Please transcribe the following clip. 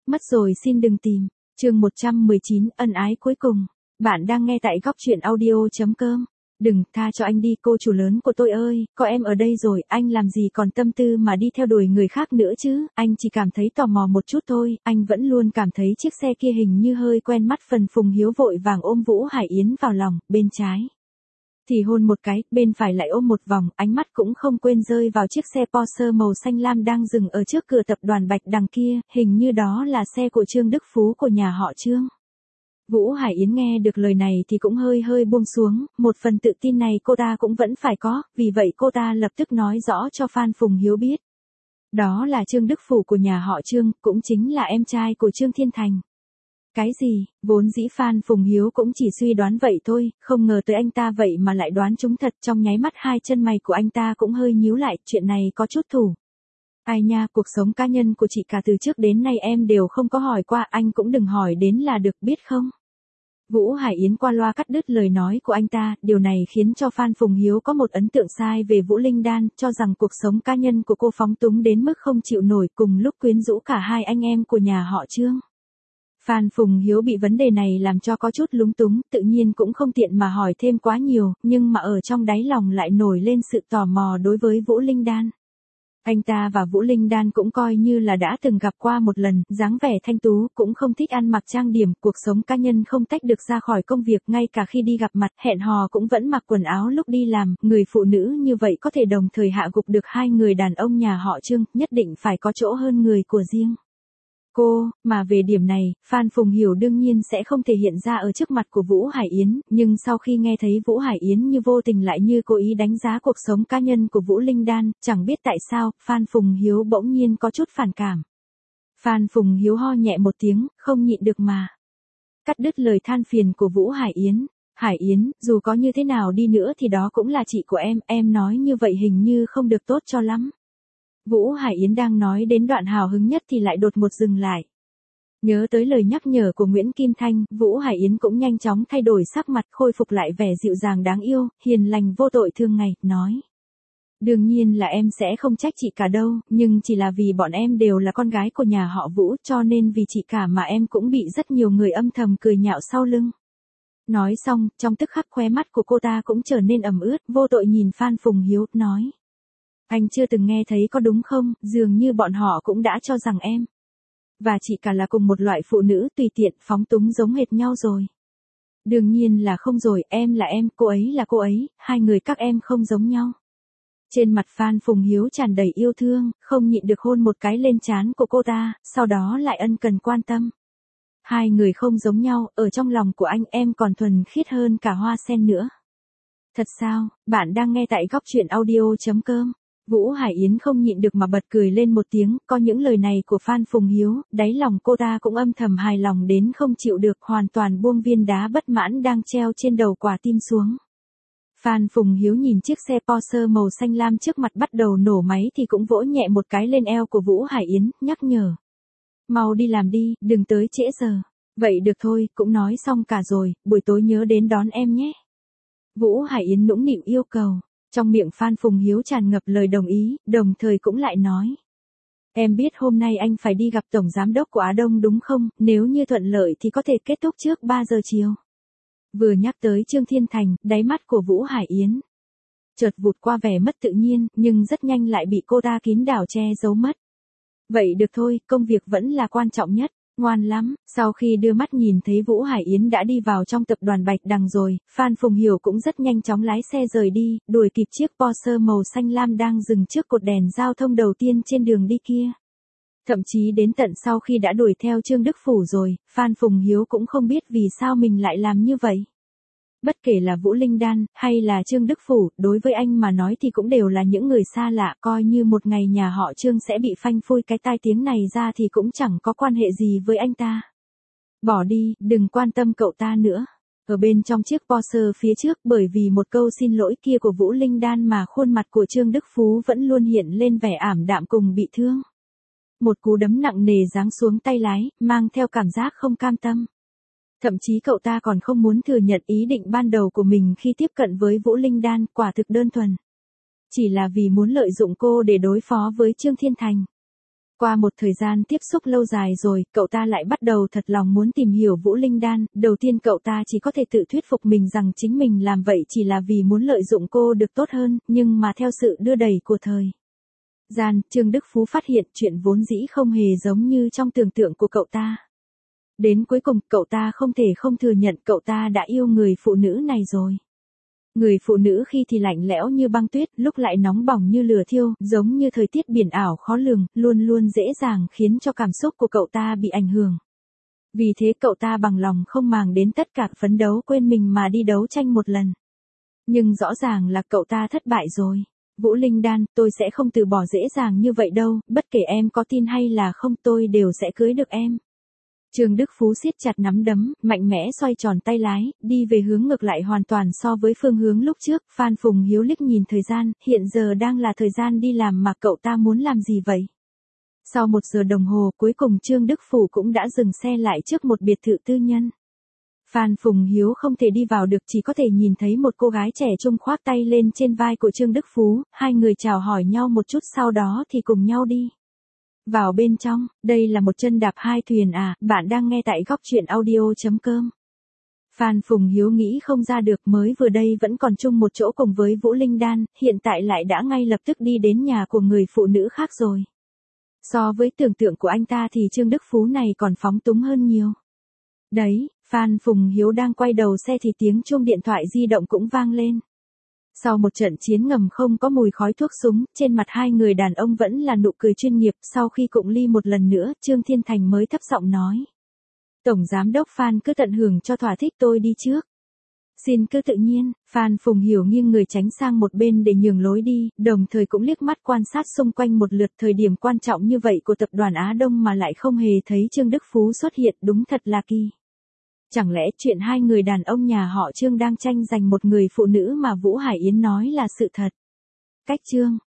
Mất rồi xin đừng tìm. Chương 119, ân ái cuối cùng. Bạn đang nghe tại góc truyện audio.com. Đừng, tha cho anh đi cô chủ lớn của tôi ơi, có em ở đây rồi, anh làm gì còn tâm tư mà đi theo đuổi người khác nữa chứ, anh chỉ cảm thấy tò mò một chút thôi, anh vẫn luôn cảm thấy chiếc xe kia hình như hơi quen mắt. Phần Phùng Hiếu vội vàng ôm Vũ Hải Yến vào lòng, bên trái thì hôn một cái, bên phải lại ôm một vòng, ánh mắt cũng không quên rơi vào chiếc xe Porsche màu xanh lam đang dừng ở trước cửa tập đoàn Bạch Đằng kia, hình như đó là xe của Trương Đức Phú của nhà họ Trương. Vũ Hải Yến nghe được lời này thì cũng hơi buông xuống, một phần tự tin này cô ta cũng vẫn phải có, vì vậy cô ta lập tức nói rõ cho Phan Phùng Hiếu biết. Đó là Trương Đức Phú của nhà họ Trương, cũng chính là em trai của Trương Thiên Thành. Cái gì, vốn dĩ Phan Phùng Hiếu cũng chỉ suy đoán vậy thôi, không ngờ tới anh ta vậy mà lại đoán trúng thật. Trong nháy mắt hai chân mày của anh ta cũng hơi nhíu lại, chuyện này có chút thủ. Ai nha, cuộc sống cá nhân của chị cả từ trước đến nay em đều không có hỏi qua, anh cũng đừng hỏi đến là được biết không. Vũ Hải Yến qua loa cắt đứt lời nói của anh ta, điều này khiến cho Phan Phùng Hiếu có một ấn tượng sai về Vũ Linh Đan, cho rằng cuộc sống cá nhân của cô phóng túng đến mức không chịu nổi, cùng lúc quyến rũ cả hai anh em của nhà họ Trương. Phan Phùng Hiếu bị vấn đề này làm cho có chút lúng túng, tự nhiên cũng không tiện mà hỏi thêm quá nhiều, nhưng mà ở trong đáy lòng lại nổi lên sự tò mò đối với Vũ Linh Đan. Anh ta và Vũ Linh Đan cũng coi như là đã từng gặp qua một lần, dáng vẻ thanh tú, cũng không thích ăn mặc trang điểm, cuộc sống cá nhân không tách được ra khỏi công việc, ngay cả khi đi gặp mặt, hẹn hò cũng vẫn mặc quần áo lúc đi làm, người phụ nữ như vậy có thể đồng thời hạ gục được hai người đàn ông nhà họ Trương, nhất định phải có chỗ hơn người của riêng cô, mà về điểm này, Phan Phùng Hiếu đương nhiên sẽ không thể hiện ra ở trước mặt của Vũ Hải Yến, nhưng sau khi nghe thấy Vũ Hải Yến như vô tình lại như cố ý đánh giá cuộc sống cá nhân của Vũ Linh Đan, chẳng biết tại sao, Phan Phùng Hiếu bỗng nhiên có chút phản cảm. Phan Phùng Hiếu ho nhẹ một tiếng, không nhịn được mà cắt đứt lời than phiền của Vũ Hải Yến. Hải Yến, dù có như thế nào đi nữa thì đó cũng là chị của em nói như vậy hình như không được tốt cho lắm. Vũ Hải Yến đang nói đến đoạn hào hứng nhất thì lại đột ngột dừng lại. Nhớ tới lời nhắc nhở của Nguyễn Kim Thanh, Vũ Hải Yến cũng nhanh chóng thay đổi sắc mặt, khôi phục lại vẻ dịu dàng đáng yêu, hiền lành vô tội thường ngày, nói. Đương nhiên là em sẽ không trách chị cả đâu, nhưng chỉ là vì bọn em đều là con gái của nhà họ Vũ, cho nên vì chị cả mà em cũng bị rất nhiều người âm thầm cười nhạo sau lưng. Nói xong, trong tức khắc khóe mắt của cô ta cũng trở nên ẩm ướt, vô tội nhìn Phan Phùng Hiếu, nói. Anh chưa từng nghe thấy có đúng không, dường như bọn họ cũng đã cho rằng em và chị cả là cùng một loại phụ nữ tùy tiện phóng túng giống hệt nhau rồi. Đương nhiên là không rồi, em là em, cô ấy là cô ấy, hai người các em không giống nhau. Trên mặt Phan Phùng Hiếu tràn đầy yêu thương, không nhịn được hôn một cái lên trán của cô ta, sau đó lại ân cần quan tâm. Hai người không giống nhau, ở trong lòng của anh em còn thuần khiết hơn cả hoa sen nữa. Thật sao, bạn đang nghe tại góc truyện audio.com. Vũ Hải Yến không nhịn được mà bật cười lên một tiếng, có những lời này của Phan Phùng Hiếu, đáy lòng cô ta cũng âm thầm hài lòng đến không chịu được, hoàn toàn buông viên đá bất mãn đang treo trên đầu quả tim xuống. Phan Phùng Hiếu nhìn chiếc xe Porsche màu xanh lam trước mặt bắt đầu nổ máy thì cũng vỗ nhẹ một cái lên eo của Vũ Hải Yến, nhắc nhở. Mau đi làm đi, đừng tới trễ giờ. Vậy được thôi, cũng nói xong cả rồi, buổi tối nhớ đến đón em nhé. Vũ Hải Yến nũng nịu yêu cầu. Trong miệng Phan Phùng Hiếu tràn ngập lời đồng ý, đồng thời cũng lại nói. Em biết hôm nay anh phải đi gặp Tổng Giám đốc của Á Đông đúng không, nếu như thuận lợi thì có thể kết thúc trước 3 giờ chiều. Vừa nhắc tới Trương Thiên Thành, đáy mắt của Vũ Hải Yến chợt vụt qua vẻ mất tự nhiên, nhưng rất nhanh lại bị cô ta kín đảo che giấu mất. Vậy được thôi, công việc vẫn là quan trọng nhất. Ngoan lắm, sau khi đưa mắt nhìn thấy Vũ Hải Yến đã đi vào trong tập đoàn Bạch Đằng rồi, Phan Phùng Hiếu cũng rất nhanh chóng lái xe rời đi, đuổi kịp chiếc Porsche màu xanh lam đang dừng trước cột đèn giao thông đầu tiên trên đường đi kia. Thậm chí đến tận sau khi đã đuổi theo Trương Đức Phú rồi, Phan Phùng Hiếu cũng không biết vì sao mình lại làm như vậy. Bất kể là Vũ Linh Đan, hay là Trương Đức Phú, đối với anh mà nói thì cũng đều là những người xa lạ, coi như một ngày nhà họ Trương sẽ bị phanh phui cái tai tiếng này ra thì cũng chẳng có quan hệ gì với anh ta. Bỏ đi, đừng quan tâm cậu ta nữa. Ở bên trong chiếc Porsche phía trước, bởi vì một câu xin lỗi kia của Vũ Linh Đan mà khuôn mặt của Trương Đức Phú vẫn luôn hiện lên vẻ ảm đạm cùng bị thương. Một cú đấm nặng nề giáng xuống tay lái, mang theo cảm giác không cam tâm. Thậm chí cậu ta còn không muốn thừa nhận ý định ban đầu của mình khi tiếp cận với Vũ Linh Đan, quả thực đơn thuần. Chỉ là vì muốn lợi dụng cô để đối phó với Trương Thiên Thành. Qua một thời gian tiếp xúc lâu dài rồi, cậu ta lại bắt đầu thật lòng muốn tìm hiểu Vũ Linh Đan, đầu tiên cậu ta chỉ có thể tự thuyết phục mình rằng chính mình làm vậy chỉ là vì muốn lợi dụng cô được tốt hơn, nhưng mà theo sự đưa đẩy của thời gian, Trương Đức Phú phát hiện chuyện vốn dĩ không hề giống như trong tưởng tượng của cậu ta. Đến cuối cùng, cậu ta không thể không thừa nhận cậu ta đã yêu người phụ nữ này rồi. Người phụ nữ khi thì lạnh lẽo như băng tuyết, lúc lại nóng bỏng như lửa thiêu, giống như thời tiết biển ảo khó lường, luôn luôn dễ dàng khiến cho cảm xúc của cậu ta bị ảnh hưởng. Vì thế cậu ta bằng lòng không màng đến tất cả, phấn đấu quên mình mà đi đấu tranh một lần. Nhưng rõ ràng là cậu ta thất bại rồi. Vũ Linh Đan, tôi sẽ không từ bỏ dễ dàng như vậy đâu, bất kể em có tin hay là không tôi đều sẽ cưới được em. Trương Đức Phú siết chặt nắm đấm, mạnh mẽ xoay tròn tay lái, đi về hướng ngược lại hoàn toàn so với phương hướng lúc trước. Phan Phùng Hiếu liếc nhìn thời gian, hiện giờ đang là thời gian đi làm mà cậu ta muốn làm gì vậy? Sau 1 giờ đồng hồ, cuối cùng Trương Đức Phú cũng đã dừng xe lại trước một biệt thự tư nhân. Phan Phùng Hiếu không thể đi vào được, chỉ có thể nhìn thấy một cô gái trẻ trung khoác tay lên trên vai của Trương Đức Phú, hai người chào hỏi nhau một chút sau đó thì cùng nhau đi vào bên trong. Đây là một chân đạp hai thuyền à, bạn đang nghe tại góc truyện audio.com. Phan Phùng Hiếu nghĩ không ra được, mới vừa đây vẫn còn chung một chỗ cùng với Vũ Linh Đan, hiện tại lại đã ngay lập tức đi đến nhà của người phụ nữ khác rồi. So với tưởng tượng của anh ta thì Trương Đức Phú này còn phóng túng hơn nhiều. Đấy, Phan Phùng Hiếu đang quay đầu xe thì tiếng chuông điện thoại di động cũng vang lên. Sau một trận chiến ngầm không có mùi khói thuốc súng, trên mặt hai người đàn ông vẫn là nụ cười chuyên nghiệp. Sau khi cụng ly một lần nữa, Trương Thiên Thành mới thấp giọng nói. Tổng Giám đốc Phan cứ tận hưởng cho thỏa thích, tôi đi trước. Xin cứ tự nhiên. Phan Phùng Hiếu nghiêng người tránh sang một bên để nhường lối đi, đồng thời cũng liếc mắt quan sát xung quanh một lượt. Thời điểm quan trọng như vậy của tập đoàn Á Đông mà lại không hề thấy Trương Đức Phú xuất hiện, đúng thật là kỳ. Chẳng lẽ chuyện hai người đàn ông nhà họ Trương đang tranh giành một người phụ nữ mà Vũ Hải Yến nói là sự thật? Cách Trương